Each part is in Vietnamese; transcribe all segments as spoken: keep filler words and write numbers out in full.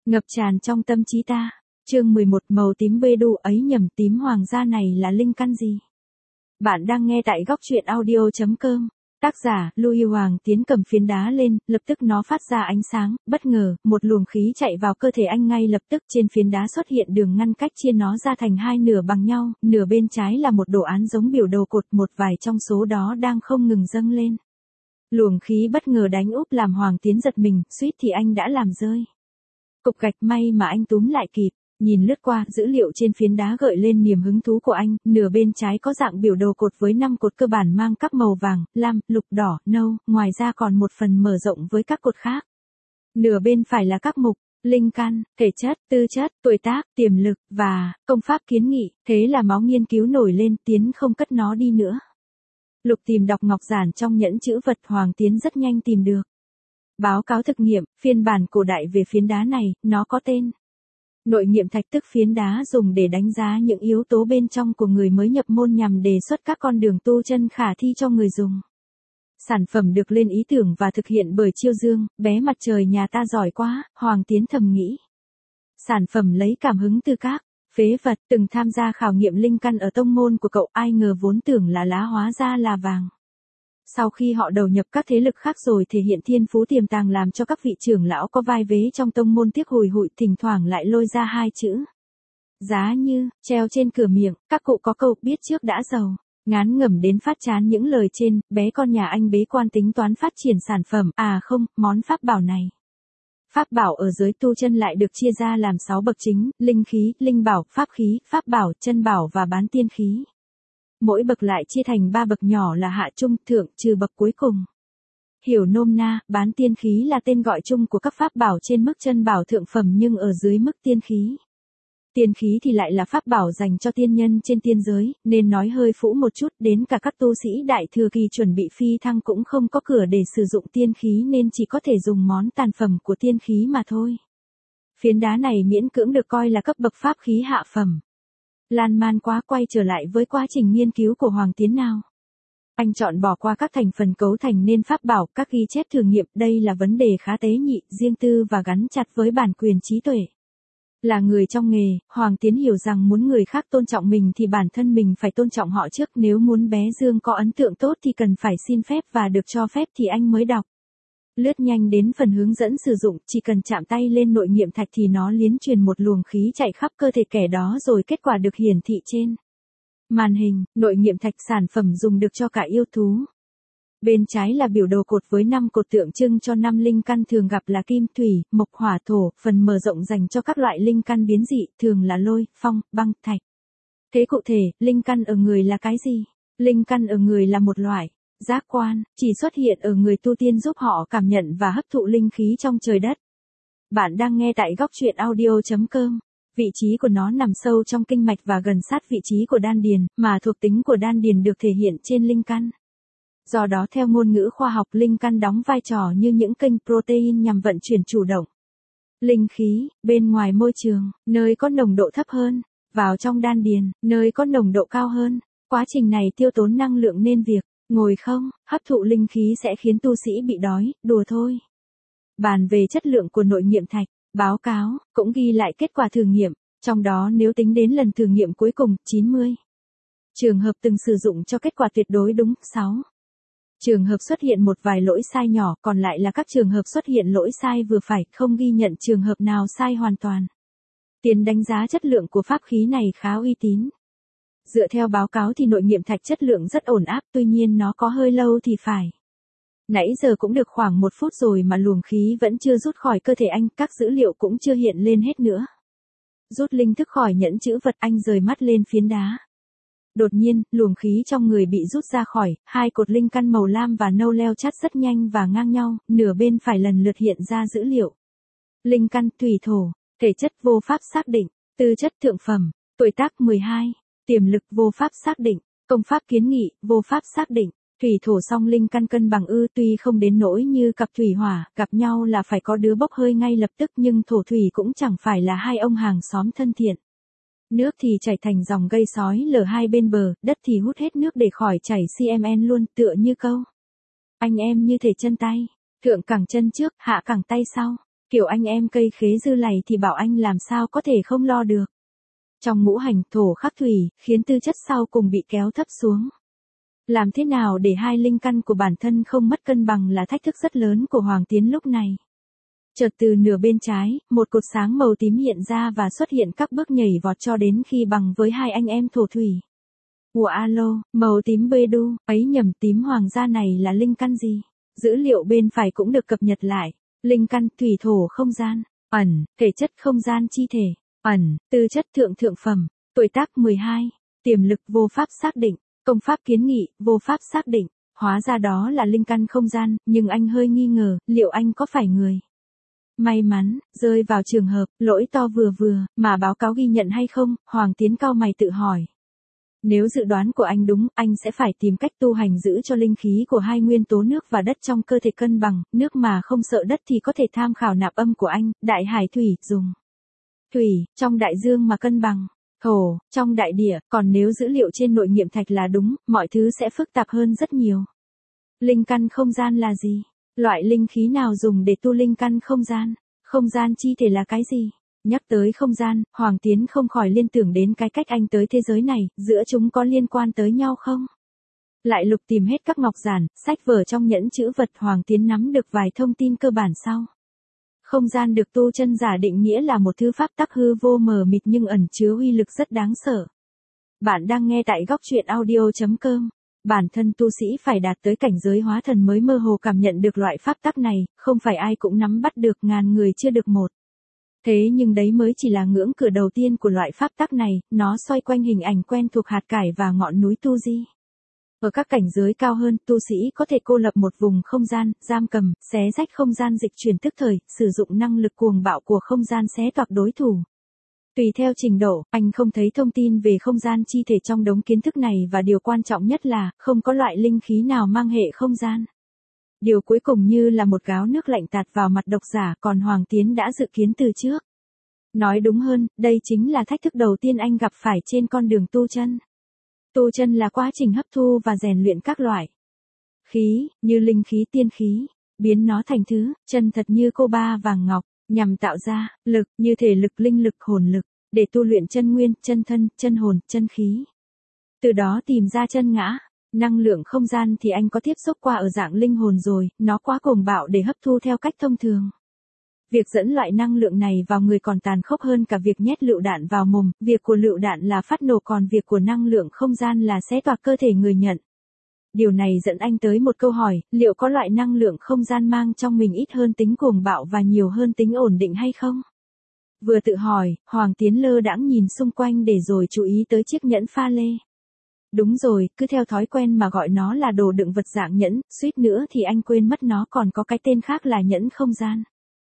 Ngập tràn trong tâm trí ta. Chương mười một màu tím bê đu ấy nhầm tím hoàng gia này là linh căn gì? Bạn đang nghe tại góc truyện audio chấm com. Tác giả, Louis Hoàng Tiến cầm phiến đá lên, lập tức nó phát ra ánh sáng, bất ngờ, một luồng khí chạy vào cơ thể anh ngay lập tức trên phiến đá xuất hiện đường ngăn cách chia nó ra thành hai nửa bằng nhau, nửa bên trái là một đồ án giống biểu đồ cột, một vài trong số đó đang không ngừng dâng lên. Luồng khí bất ngờ đánh úp làm Hoàng Tiến giật mình, suýt thì anh đã làm rơi cục gạch, may mà anh túm lại kịp. Nhìn lướt qua, dữ liệu trên phiến đá gợi lên niềm hứng thú của anh, nửa bên trái có dạng biểu đồ cột với năm cột cơ bản mang các màu vàng, lam, lục, đỏ, nâu, ngoài ra còn một phần mở rộng với các cột khác. Nửa bên phải là các mục, linh căn, thể chất, tư chất, tuổi tác, tiềm lực, và công pháp kiến nghị, thế là máu nghiên cứu nổi lên, Tiến không cất nó đi nữa. Lục tìm đọc ngọc giản trong nhẫn chữ vật, Hoàng Tiến rất nhanh tìm được. Báo cáo thực nghiệm, phiên bản cổ đại về phiến đá này, nó có tên nội nghiệm thạch, tức phiến đá dùng để đánh giá những yếu tố bên trong của người mới nhập môn nhằm đề xuất các con đường tu chân khả thi cho người dùng. Sản phẩm được lên ý tưởng và thực hiện bởi Chiêu Dương, bé mặt trời nhà ta giỏi quá, Hoàng Tiến thầm nghĩ. Sản phẩm lấy cảm hứng từ các phế vật từng tham gia khảo nghiệm linh căn ở tông môn của cậu, ai ngờ vốn tưởng là lá hóa ra là vàng. Sau khi họ đầu nhập các thế lực khác rồi thể hiện thiên phú tiềm tàng làm cho các vị trưởng lão có vai vế trong tông môn tiếc hùi hụi, thỉnh thoảng lại lôi ra hai chữ giá như treo trên cửa miệng, các cụ có câu biết trước đã giàu. Ngán ngẩm đến phát chán những lời trên, bé con nhà anh bế quan tính toán phát triển sản phẩm, à không, món pháp bảo này. Pháp bảo ở giới tu chân lại được chia ra làm sáu bậc chính, linh khí, linh bảo, pháp khí, pháp bảo, chân bảo và bán tiên khí. Mỗi bậc lại chia thành ba bậc nhỏ là hạ, trung, thượng, trừ bậc cuối cùng. Hiểu nôm na, bán tiên khí là tên gọi chung của các pháp bảo trên mức chân bảo thượng phẩm nhưng ở dưới mức tiên khí. Tiên khí thì lại là pháp bảo dành cho tiên nhân trên tiên giới, nên nói hơi phũ một chút, đến cả các tu sĩ đại thừa kỳ chuẩn bị phi thăng cũng không có cửa để sử dụng tiên khí nên chỉ có thể dùng món tàn phẩm của tiên khí mà thôi. Phiến đá này miễn cưỡng được coi là cấp bậc pháp khí hạ phẩm. Lan man quá, quay trở lại với quá trình nghiên cứu của Hoàng Tiến nào. Anh chọn bỏ qua các thành phần cấu thành nên pháp bảo, các ghi chép thử nghiệm, đây là vấn đề khá tế nhị, riêng tư và gắn chặt với bản quyền trí tuệ. Là người trong nghề, Hoàng Tiến hiểu rằng muốn người khác tôn trọng mình thì bản thân mình phải tôn trọng họ trước, nếu muốn bé Dương có ấn tượng tốt thì cần phải xin phép và được cho phép thì anh mới đọc. Lướt nhanh đến phần hướng dẫn sử dụng, chỉ cần chạm tay lên nội nghiệm thạch thì nó liến truyền một luồng khí chạy khắp cơ thể kẻ đó rồi kết quả được hiển thị trên màn hình. Nội nghiệm thạch sản phẩm dùng được cho cả yêu thú. Bên trái là biểu đồ cột với năm cột tượng trưng cho năm linh căn thường gặp là kim, thủy, mộc, hỏa, thổ, phần mở rộng dành cho các loại linh căn biến dị, thường là lôi, phong, băng, thạch. Thế cụ thể, linh căn ở người là cái gì? Linh căn ở người là một loại giác quan, chỉ xuất hiện ở người tu tiên giúp họ cảm nhận và hấp thụ linh khí trong trời đất. Bạn đang nghe tại góc truyện audio chấm com. Vị trí của nó nằm sâu trong kinh mạch và gần sát vị trí của đan điền, mà thuộc tính của đan điền được thể hiện trên linh căn. Do đó theo ngôn ngữ khoa học, linh căn đóng vai trò như những kênh protein nhằm vận chuyển chủ động linh khí bên ngoài môi trường, nơi có nồng độ thấp hơn, vào trong đan điền, nơi có nồng độ cao hơn. Quá trình này tiêu tốn năng lượng nên việc ngồi không, hấp thụ linh khí sẽ khiến tu sĩ bị đói, đùa thôi. Bàn về chất lượng của nội nghiệm thạch, báo cáo cũng ghi lại kết quả thử nghiệm, trong đó nếu tính đến lần thử nghiệm cuối cùng, chín mươi trường hợp từng sử dụng cho kết quả tuyệt đối đúng, sáu trường hợp xuất hiện một vài lỗi sai nhỏ, còn lại là các trường hợp xuất hiện lỗi sai vừa phải, không ghi nhận trường hợp nào sai hoàn toàn. Tiến đánh giá chất lượng của pháp khí này khá uy tín. Dựa theo báo cáo thì nội nghiệm thạch chất lượng rất ổn áp, tuy nhiên nó có hơi lâu thì phải. Nãy giờ cũng được khoảng một phút rồi mà luồng khí vẫn chưa rút khỏi cơ thể anh, các dữ liệu cũng chưa hiện lên hết nữa. Rút linh thức khỏi nhẫn chữ vật, anh rời mắt lên phiến đá. Đột nhiên, luồng khí trong người bị rút ra khỏi, hai cột linh căn màu lam và nâu leo chát rất nhanh và ngang nhau, nửa bên phải lần lượt hiện ra dữ liệu. Linh căn, thủy thổ, thể chất vô pháp xác định, tư chất thượng phẩm, tuổi tác mười hai, tiềm lực vô pháp xác định, công pháp kiến nghị, vô pháp xác định. Thủy thổ song linh căn cân bằng ư, tuy không đến nỗi như cặp thủy hỏa, gặp nhau là phải có đứa bốc hơi ngay lập tức, nhưng thổ thủy cũng chẳng phải là hai ông hàng xóm thân thiện. Nước thì chảy thành dòng gây sói lở hai bên bờ, đất thì hút hết nước để khỏi chảy xê em en luôn, tựa như câu anh em như thể chân tay, thượng cẳng chân trước, hạ cẳng tay sau. Kiểu anh em cây khế dư lầy thì bảo anh làm sao có thể không lo được. Trong ngũ hành thổ khắc thủy, khiến tư chất sau cùng bị kéo thấp xuống. Làm thế nào để hai linh căn của bản thân không mất cân bằng là thách thức rất lớn của Hoàng Tiến lúc này. Chợt từ nửa bên trái, một cột sáng màu tím hiện ra và xuất hiện các bước nhảy vọt cho đến khi bằng với hai anh em thổ thủy. Ủa alo, màu tím bê đu, ấy nhầm, tím hoàng gia này là linh căn gì? Dữ liệu bên phải cũng được cập nhật lại. Linh căn thủy thổ không gian, ẩn, thể chất không gian chi thể, ẩn, tư chất thượng thượng phẩm, tuổi tác mười hai, tiềm lực vô pháp xác định, công pháp kiến nghị, vô pháp xác định. Hóa ra đó là linh căn không gian, nhưng anh hơi nghi ngờ, liệu anh có phải người may mắn, rơi vào trường hợp, lỗi to vừa vừa, mà báo cáo ghi nhận hay không? Hoàng Tiến cau mày tự hỏi. Nếu dự đoán của anh đúng, anh sẽ phải tìm cách tu hành giữ cho linh khí của hai nguyên tố nước và đất trong cơ thể cân bằng, nước mà không sợ đất thì có thể tham khảo nạp âm của anh, đại hải thủy, dùng thủy, trong đại dương mà cân bằng, thổ, trong đại địa, còn nếu dữ liệu trên nội nghiệm thạch là đúng, mọi thứ sẽ phức tạp hơn rất nhiều. Linh căn không gian là gì? Loại linh khí nào dùng để tu linh căn không gian? Không gian chi thể là cái gì? Nhắc tới không gian, Hoàng Tiến không khỏi liên tưởng đến cái cách anh tới thế giới này, giữa chúng có liên quan tới nhau không? Lại lục tìm hết các ngọc giản, sách vở trong nhẫn chữ vật, Hoàng Tiến nắm được vài thông tin cơ bản sau. Không gian được tu chân giả định nghĩa là một thứ pháp tắc hư vô mờ mịt nhưng ẩn chứa uy lực rất đáng sợ. Bạn đang nghe tại góc truyện audio chấm com. Bản thân tu sĩ phải đạt tới cảnh giới hóa thần mới mơ hồ cảm nhận được loại pháp tắc này, không phải ai cũng nắm bắt được, ngàn người chưa được một. Thế nhưng đấy mới chỉ là ngưỡng cửa đầu tiên của loại pháp tắc này, nó xoay quanh hình ảnh quen thuộc hạt cải và ngọn núi Tu Di. Ở các cảnh giới cao hơn, tu sĩ có thể cô lập một vùng không gian, giam cầm, xé rách không gian dịch chuyển tức thời, sử dụng năng lực cuồng bạo của không gian xé toạc đối thủ. Tùy theo trình độ, anh không thấy thông tin về không gian chi thể trong đống kiến thức này và điều quan trọng nhất là, không có loại linh khí nào mang hệ không gian. Điều cuối cùng như là một gáo nước lạnh tạt vào mặt độc giả, còn Hoàng Tiến đã dự kiến từ trước. Nói đúng hơn, đây chính là thách thức đầu tiên anh gặp phải trên con đường tu chân. Tu chân là quá trình hấp thu và rèn luyện các loại khí, như linh khí tiên khí, biến nó thành thứ chân thật như cô ba vàng ngọc, nhằm tạo ra lực như thể lực, linh lực, hồn lực, để tu luyện chân nguyên, chân thân, chân hồn, chân khí. Từ đó tìm ra chân ngã. Năng lượng không gian thì anh có tiếp xúc qua ở dạng linh hồn rồi, nó quá cuồng bạo để hấp thu theo cách thông thường. Việc dẫn loại năng lượng này vào người còn tàn khốc hơn cả việc nhét lựu đạn vào mồm, việc của lựu đạn là phát nổ còn việc của năng lượng không gian là xé toạc cơ thể người nhận. Điều này dẫn anh tới một câu hỏi, liệu có loại năng lượng không gian mang trong mình ít hơn tính cuồng bạo và nhiều hơn tính ổn định hay không? Vừa tự hỏi, Hoàng Tiến lơ đãng nhìn xung quanh để rồi chú ý tới chiếc nhẫn pha lê. Đúng rồi, cứ theo thói quen mà gọi nó là đồ đựng vật dạng nhẫn, suýt nữa thì anh quên mất nó còn có cái tên khác là nhẫn không gian.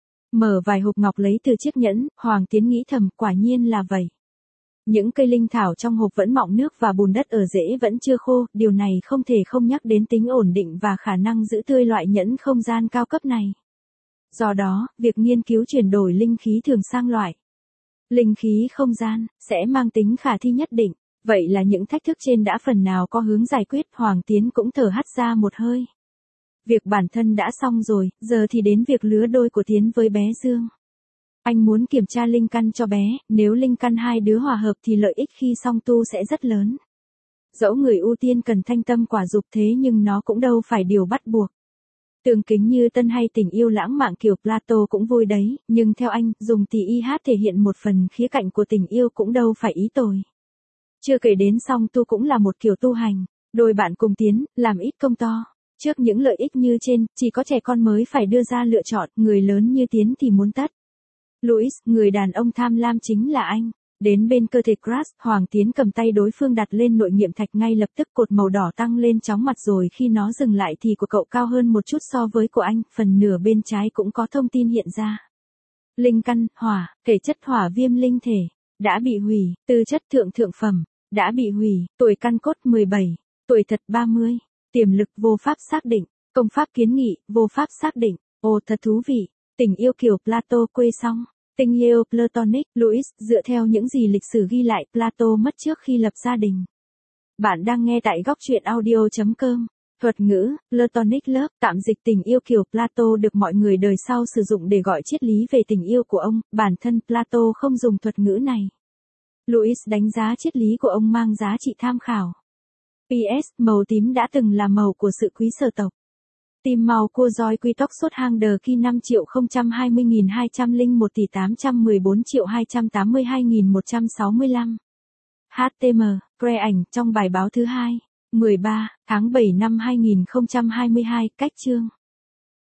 Mở vài hộp ngọc lấy từ chiếc nhẫn, Hoàng Tiến nghĩ thầm, quả nhiên là vậy. Những cây linh thảo trong hộp vẫn mọng nước và bùn đất ở rễ vẫn chưa khô, điều này không thể không nhắc đến tính ổn định và khả năng giữ tươi loại nhẫn không gian cao cấp này. Do đó, việc nghiên cứu chuyển đổi linh khí thường sang loại linh khí không gian, sẽ mang tính khả thi nhất định. Vậy là những thách thức trên đã phần nào có hướng giải quyết, Hoàng Tiến cũng thở hắt ra một hơi. Việc bản thân đã xong rồi, giờ thì đến việc lứa đôi của Tiến với bé Dương. Anh muốn kiểm tra linh căn cho bé, nếu linh căn hai đứa hòa hợp thì lợi ích khi song tu sẽ rất lớn. Dẫu người ưu tiên cần thanh tâm quả dục thế nhưng nó cũng đâu phải điều bắt buộc. Tương kính như tân hay tình yêu lãng mạn kiểu Plato cũng vui đấy, nhưng theo anh, dùng tỷ y hát thể hiện một phần khía cạnh của tình yêu cũng đâu phải ý tồi. Chưa kể đến song tu cũng là một kiểu tu hành, đôi bạn cùng tiến, làm ít công to. Trước những lợi ích như trên, chỉ có trẻ con mới phải đưa ra lựa chọn, người lớn như Tiến thì muốn tất. Louis, người đàn ông tham lam chính là anh. Đến bên cơ thể Crash, Hoàng Tiến cầm tay đối phương đặt lên nội nghiệm thạch, ngay lập tức cột màu đỏ tăng lên chóng mặt, rồi khi nó dừng lại thì của cậu cao hơn một chút so với của anh, phần nửa bên trái cũng có thông tin hiện ra. Linh căn, hỏa, thể chất hỏa viêm linh thể, đã bị hủy, tư chất thượng thượng phẩm, đã bị hủy, tuổi căn cốt mười bảy, tuổi thật ba mươi, tiềm lực vô pháp xác định, công pháp kiến nghị, vô pháp xác định, ồ thật thú vị, tình yêu kiểu Plato quê xong. Tình yêu Platonic, Louis, dựa theo những gì lịch sử ghi lại, Plato mất trước khi lập gia đình. Bạn đang nghe tại góc truyện audio chấm com. Thuật ngữ, Platonic Love, tạm dịch tình yêu kiểu Plato được mọi người đời sau sử dụng để gọi triết lý về tình yêu của ông, bản thân Plato không dùng thuật ngữ này. Louis đánh giá triết lý của ông mang giá trị tham khảo. pê ét. Màu tím đã từng là màu của sự quý sở tộc. Tìm màu cua roi quy tóc sốt hang đờ khi năm triệu không trăm hai mươi nghìn hai trăm lẻ một tỷ tám trăm mười bốn triệu hai trăm tám mươi hai nghìn một trăm sáu mươi lăm. hát tê em, Cre ảnh trong bài báo thứ hai, mười ba tháng bảy năm hai nghìn không trăm hai mươi hai, cách chương.